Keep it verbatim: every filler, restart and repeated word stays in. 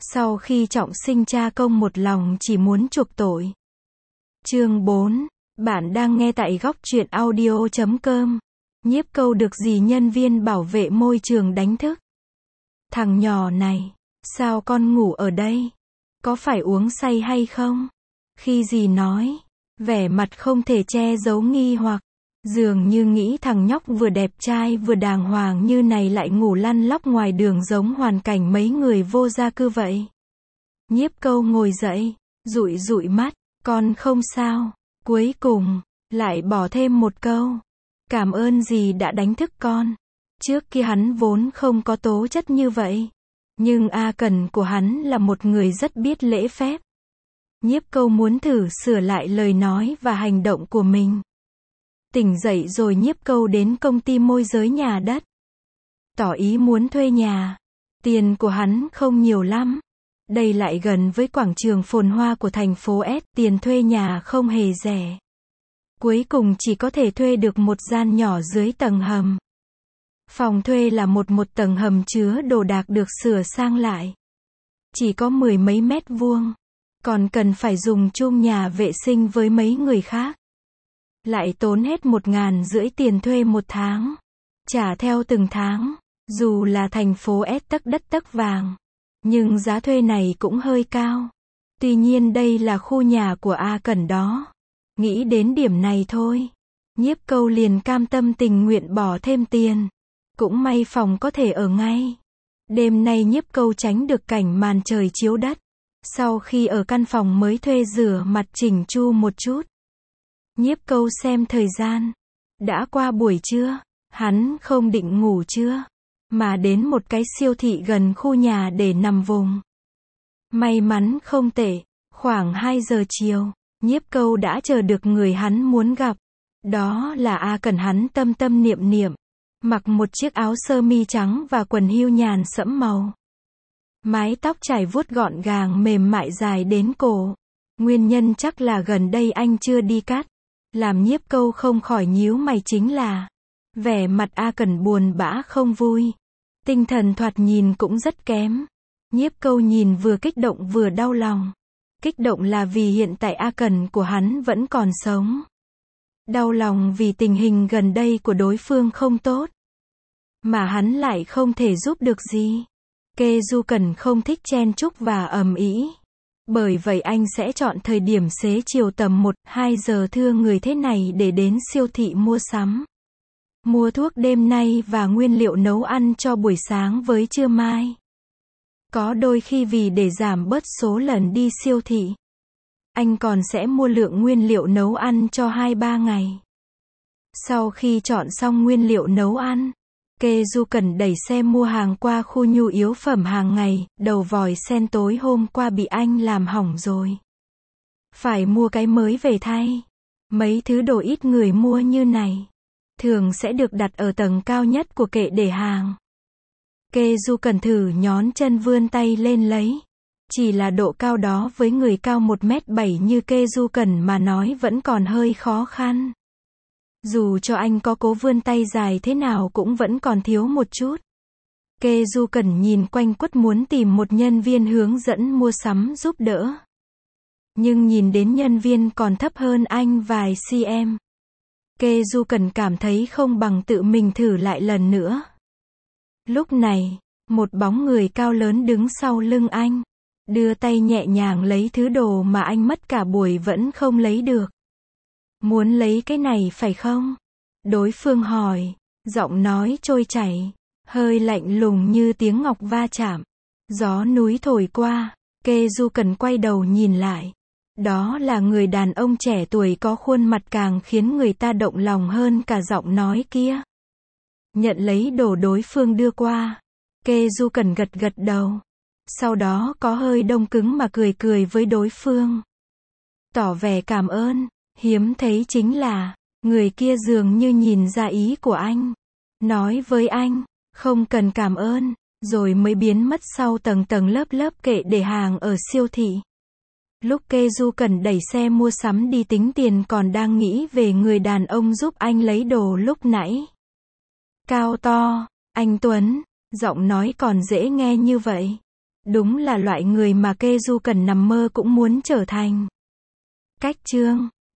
Sau khi trọng sinh cha công một lòng chỉ muốn chuộc tội. Chương bốn. Bạn đang nghe tại góc truyện audio chấm com. Nhiếp Câu được dì nhân viên bảo vệ môi trường đánh thức. Thằng nhỏ này, sao con ngủ ở đây? Có phải uống say hay không? Khi dì nói, vẻ mặt không thể che giấu nghi hoặc. Dường như nghĩ thằng nhóc vừa đẹp trai vừa đàng hoàng như này lại ngủ lăn lóc ngoài đường giống hoàn cảnh mấy người vô gia cư vậy. Nhiếp Câu ngồi dậy, dụi dụi mắt, con không sao. Cuối cùng, lại bỏ thêm một câu. Cảm ơn dì đã đánh thức con. Trước kia hắn vốn không có tố chất như vậy. Nhưng A Cần của hắn là một người rất biết lễ phép. Nhiếp Câu muốn thử sửa lại lời nói và hành động của mình. Tỉnh dậy rồi Nhiếp Câu đến công ty môi giới nhà đất. Tỏ ý muốn thuê nhà. Tiền của hắn không nhiều lắm. Đây lại gần với quảng trường phồn hoa của thành phố S, tiền thuê nhà không hề rẻ. Cuối cùng chỉ có thể thuê được một gian nhỏ dưới tầng hầm. Phòng thuê là một một tầng hầm chứa đồ đạc được sửa sang lại. Chỉ có mười mấy mét vuông. Còn cần phải dùng chung nhà vệ sinh với mấy người khác. Lại tốn hết một ngàn rưỡi tiền thuê một tháng. Trả theo từng tháng. Dù là thành phố S tấc đất tấc vàng. Nhưng giá thuê này cũng hơi cao. Tuy nhiên đây là khu nhà của A Cẩn đó. Nghĩ đến điểm này thôi. Nhiếp Câu liền cam tâm tình nguyện bỏ thêm tiền. Cũng may phòng có thể ở ngay. Đêm nay Nhiếp Câu tránh được cảnh màn trời chiếu đất. Sau khi ở căn phòng mới thuê rửa mặt chỉnh chu một chút. Nhiếp Câu xem thời gian. Đã qua buổi trưa. Hắn không định ngủ trưa. Mà đến một cái siêu thị gần khu nhà để nằm vùng. May mắn không tệ. Khoảng hai giờ chiều. Nhiếp Câu đã chờ được người hắn muốn gặp. Đó là A Cẩn hắn tâm tâm niệm niệm. Mặc một chiếc áo sơ mi trắng và quần hưu nhàn sẫm màu. Mái tóc chải vuốt gọn gàng mềm mại dài đến cổ. Nguyên nhân chắc là gần đây anh chưa đi cắt. Làm Nhiếp Câu không khỏi nhíu mày chính là vẻ mặt A Cẩn buồn bã không vui. Tinh thần thoạt nhìn cũng rất kém. Nhiếp Câu nhìn vừa kích động vừa đau lòng. Kích động là vì hiện tại A Cẩn của hắn vẫn còn sống. Đau lòng vì tình hình gần đây của đối phương không tốt. Mà hắn lại không thể giúp được gì. Kê Du Cẩn không thích chen chúc và ầm ĩ. Bởi vậy anh sẽ chọn thời điểm xế chiều tầm một, hai giờ thưa người thế này để đến siêu thị mua sắm. Mua thuốc đêm nay và nguyên liệu nấu ăn cho buổi sáng với trưa mai. Có đôi khi vì để giảm bớt số lần đi siêu thị. Anh còn sẽ mua lượng nguyên liệu nấu ăn cho hai ba ngày. Sau khi chọn xong nguyên liệu nấu ăn, Kê Du Cẩn đẩy xe mua hàng qua khu nhu yếu phẩm hàng ngày, đầu vòi sen tối hôm qua bị anh làm hỏng rồi. Phải mua cái mới về thay. Mấy thứ đồ ít người mua như này, thường sẽ được đặt ở tầng cao nhất của kệ để hàng. Kê Du Cẩn thử nhón chân vươn tay lên lấy. Chỉ là độ cao đó với người cao một mét bảy như Kê Du Cẩn mà nói vẫn còn hơi khó khăn. Dù cho anh có cố vươn tay dài thế nào cũng vẫn còn thiếu một chút. Kê Du Cẩn nhìn quanh quất muốn tìm một nhân viên hướng dẫn mua sắm giúp đỡ. Nhưng nhìn đến nhân viên còn thấp hơn anh vài cm. Kê Du Cẩn cảm thấy không bằng tự mình thử lại lần nữa. Lúc này, một bóng người cao lớn đứng sau lưng anh. Đưa tay nhẹ nhàng lấy thứ đồ mà anh mất cả buổi vẫn không lấy được. Muốn lấy cái này phải không? Đối phương hỏi, giọng nói trôi chảy, hơi lạnh lùng như tiếng ngọc va chạm. Gió núi thổi qua, Kê Du Cẩn quay đầu nhìn lại. Đó là người đàn ông trẻ tuổi có khuôn mặt càng khiến người ta động lòng hơn cả giọng nói kia. Nhận lấy đồ đối phương đưa qua. Kê Du Cẩn gật gật đầu. Sau đó có hơi đông cứng mà cười cười với đối phương. Tỏ vẻ cảm ơn. Hiếm thấy chính là, người kia dường như nhìn ra ý của anh. Nói với anh, không cần cảm ơn, rồi mới biến mất sau tầng tầng lớp lớp kệ để hàng ở siêu thị. Lúc Kê Du Cẩn đẩy xe mua sắm đi tính tiền còn đang nghĩ về người đàn ông giúp anh lấy đồ lúc nãy. Cao to, anh Tuấn, giọng nói còn dễ nghe như vậy. Đúng là loại người mà Keju cần nằm mơ cũng muốn trở thành. Cách chương